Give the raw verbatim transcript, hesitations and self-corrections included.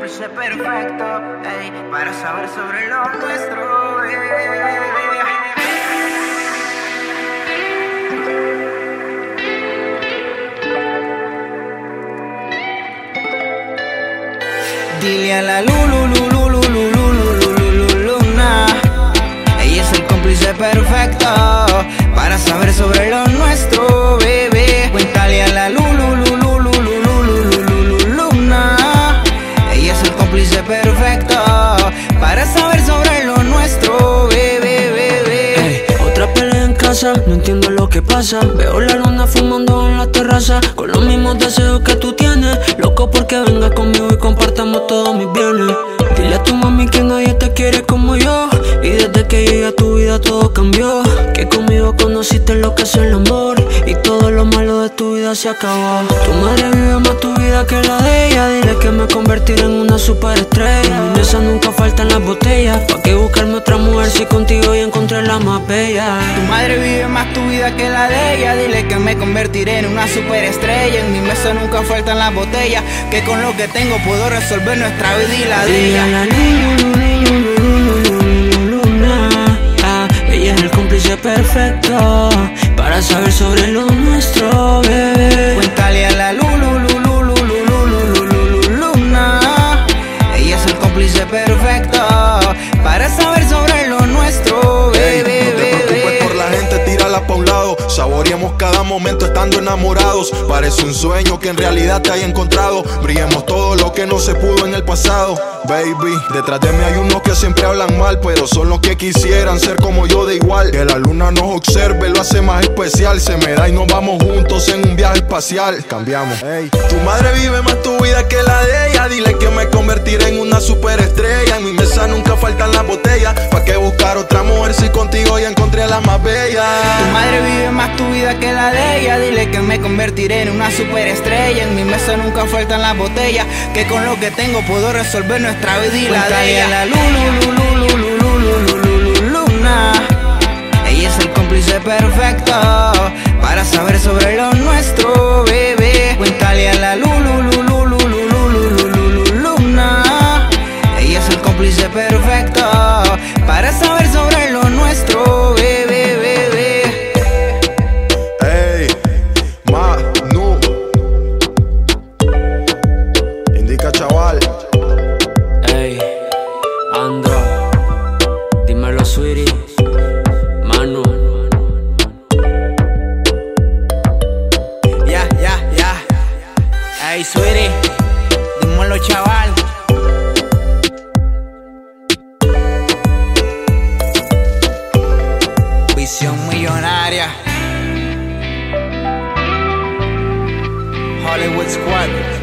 cómplice perfecto, ey, para saber sobre lo nuestro, ey. Dile a la Lulu, Lulu, Lulu, Lulu, Lulu, Luna. Ella es el cómplice perfecto para saber sobre lo nuestro, bebé. Cuéntale a la Lulu, Lulu, Lulu, Lulu, Lulu, Luna. Ella es el cómplice perfecto para saber sobre lo nuestro, bebé, bebé. Hey, otra pelea en casa, no entiendo lo que pasa. Veo la luna fumando en la terraza con los mismos deseos que tú tienes. Loco porque venga conmigo y compartamos todos mis bienes. Dile a tu mami que nadie te quiere como yo, y desde que llegué a tu vida todo cambió. Que conmigo conociste lo que es el amor, y todo lo malo de tu vida se acabó. Tu madre vive más tu vida que la de ella. Dile que me convertiré en una superestrella. En mi mesa nunca faltan las botellas. ¿Pa' qué buscarme otra mujer si contigo ya encontré la más bella? Tu madre vive más tu vida que la de ella. Dile que me convertiré en una superestrella. En mi mesa nunca faltan las botellas. Que con lo que tengo puedo resolver nuestra vida y la de ella. La Luna, ah, ella es el cómplice perfecto para saber sobre lo nuestro, bebé. Cuéntale a la Lulu, Lulu, Lulu, Lulu, Lulu, Luna. Ella es el cómplice perfecto para saber sobre lo nuestro, bebé, hey, no te preocupes por la gente, tírala pa' un lado. Saboreemos cada momento estando enamorados. Parece un sueño que en realidad te haya encontrado. Brillemos todo lo que no se pudo en el pasado. Baby, detrás de mí hay unos que siempre hablan mal, pero son los que quisieran ser como yo de igual. Que la luna nos observe, lo hace más especial. Se me da y nos vamos juntos en un viaje espacial. Cambiamos, hey. Tu madre vive más tu vida que la de ella. Dile que me convertiré en una superestrella. En mi mesa nunca faltan las botellas. ¿Pa' qué buscar otra mujer si contigo ya encontré a la más bella? Tu madre vive más tu vida que la de ella. Dile que me convertiré en una superestrella. En mi mesa nunca faltan las botellas. Que con lo que tengo puedo resolver nuestra vida y la de ella. La Lulu, Lulu, Lulu, Lulu, Lulu, Luna. Ella es el cómplice perfecto para saber sobre lo nuestro, bebé. Cuéntale a la Lulu, Lulu, Lulu, Lulu, Lulu, Luna. Ella es el cómplice perfecto para saber sobre lo nuestro, bebé, bebé. Hey, Manu, indica chaval. Ey, Andro, dímelo, sweetie, Manu. Ya, ya, ya. Ey, sweetie, dímelo, chaval. Visión millonaria. Hollywood Squad.